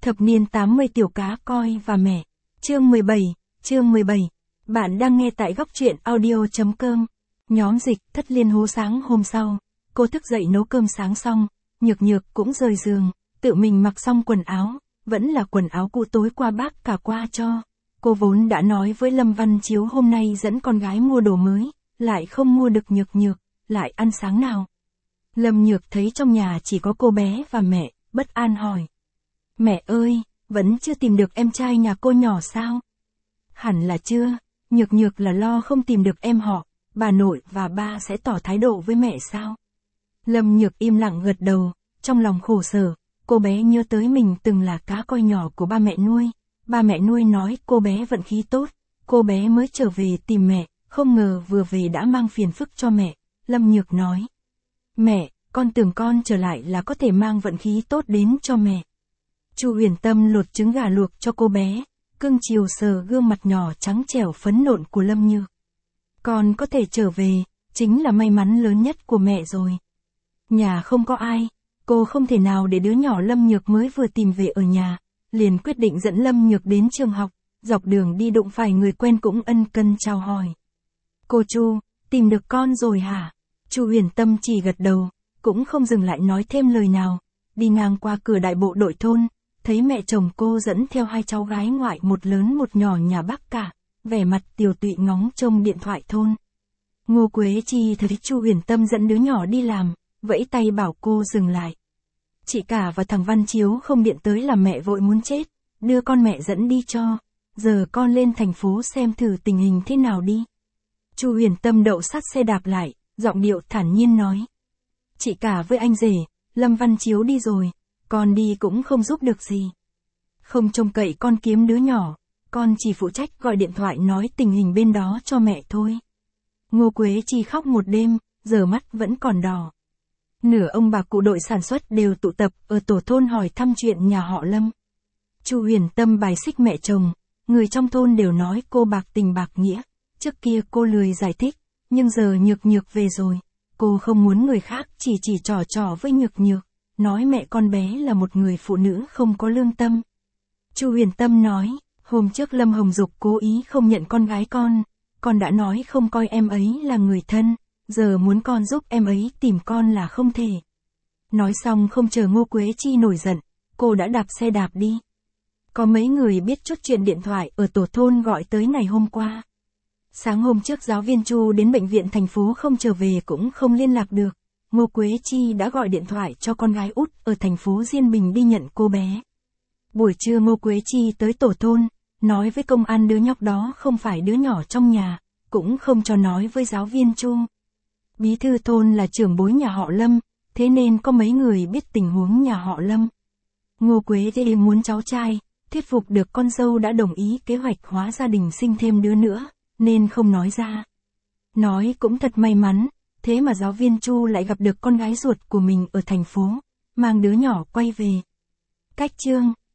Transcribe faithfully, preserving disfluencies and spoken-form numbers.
Thập niên tám mươi tiểu cá coi và mẹ. Chương mười bảy, chương mười bảy. Bạn đang nghe tại góc truyện audio.com. Nhóm dịch Thất Liên hố sáng hôm sau. Cô thức dậy nấu cơm sáng xong, Nhược Nhược cũng rời giường, tự mình mặc xong quần áo, vẫn là quần áo cũ tối qua bác cả qua cho. Cô vốn đã nói với Lâm Văn Chiếu hôm nay dẫn con gái mua đồ mới, lại không mua được Nhược Nhược, lại ăn sáng nào. Lâm Nhược thấy trong nhà chỉ có cô bé và mẹ, bất an hỏi. Mẹ ơi, vẫn chưa tìm được em trai nhà cô nhỏ sao? Hẳn là chưa, Nhược Nhược là lo không tìm được em họ, bà nội và ba sẽ tỏ thái độ với mẹ sao? Lâm Nhược im lặng gật đầu, trong lòng khổ sở, cô bé nhớ tới mình từng là cá coi nhỏ của ba mẹ nuôi. Ba mẹ nuôi nói cô bé vận khí tốt, cô bé mới trở về tìm mẹ, không ngờ vừa về đã mang phiền phức cho mẹ. Lâm Nhược nói, mẹ, con tưởng con trở lại là có thể mang vận khí tốt đến cho mẹ. Chu Huyền Tâm lột trứng gà luộc cho cô bé, cưng chiều sờ gương mặt nhỏ trắng trẻo phấn nộn của Lâm Nhược. Con có thể trở về, chính là may mắn lớn nhất của mẹ rồi. Nhà không có ai, cô không thể nào để đứa nhỏ Lâm Nhược mới vừa tìm về ở nhà, liền quyết định dẫn Lâm Nhược đến trường học, dọc đường đi đụng phải người quen cũng ân cần chào hỏi. Cô Chu, tìm được con rồi hả? Chu Huyền Tâm chỉ gật đầu, cũng không dừng lại nói thêm lời nào, đi ngang qua cửa đại bộ đội thôn, thấy mẹ chồng cô dẫn theo hai cháu gái ngoại một lớn một nhỏ nhà bác cả, vẻ mặt tiều tụy ngóng trông điện thoại thôn. Ngô Quế Chi thấy Chu Huyền Tâm dẫn đứa nhỏ đi làm, vẫy tay bảo cô dừng lại. Chị cả và thằng Văn Chiếu không điện tới là mẹ vội muốn chết, đưa con mẹ dẫn đi cho, giờ con lên thành phố xem thử tình hình thế nào đi. Chu Huyền Tâm đậu sát xe đạp lại, giọng điệu thản nhiên nói. Chị cả với anh rể, Lâm Văn Chiếu đi rồi, con đi cũng không giúp được gì. Không trông cậy con kiếm đứa nhỏ, con chỉ phụ trách gọi điện thoại nói tình hình bên đó cho mẹ thôi. Ngô Quế Chi khóc một đêm, giờ mắt vẫn còn đỏ. Nửa ông bà cụ đội sản xuất đều tụ tập ở tổ thôn hỏi thăm chuyện nhà họ Lâm. Chu Huyền Tâm bài xích mẹ chồng, người trong thôn đều nói cô bạc tình bạc nghĩa, trước kia cô lười giải thích, nhưng giờ Nhược Nhược về rồi, cô không muốn người khác chỉ chỉ trò trò với Nhược Nhược, nói mẹ con bé là một người phụ nữ không có lương tâm. Chu Huyền Tâm nói, hôm trước Lâm Hồng Dục cố ý không nhận con gái con, con đã nói không coi em ấy là người thân, giờ muốn con giúp em ấy tìm con là không thể. Nói xong không chờ Ngô Quế Chi nổi giận, cô đã đạp xe đạp đi. Có mấy người biết chút chuyện điện thoại ở tổ thôn gọi tới ngày hôm qua. Sáng hôm trước giáo viên Chu đến bệnh viện thành phố không trở về cũng không liên lạc được. Ngô Quế Chi đã gọi điện thoại cho con gái út ở thành phố Diên Bình đi nhận cô bé. Buổi trưa Ngô Quế Chi tới tổ thôn, nói với công an đứa nhóc đó không phải đứa nhỏ trong nhà, cũng không cho nói với giáo viên Chu. Bí thư thôn là trưởng bối nhà họ Lâm, thế nên có mấy người biết tình huống nhà họ Lâm. Ngô Quế Chi muốn cháu trai, thuyết phục được con dâu đã đồng ý kế hoạch hóa gia đình sinh thêm đứa nữa, nên không nói ra. Nói cũng thật may mắn, thế mà giáo viên Chu lại gặp được con gái ruột của mình ở thành phố, mang đứa nhỏ quay về. Cách chương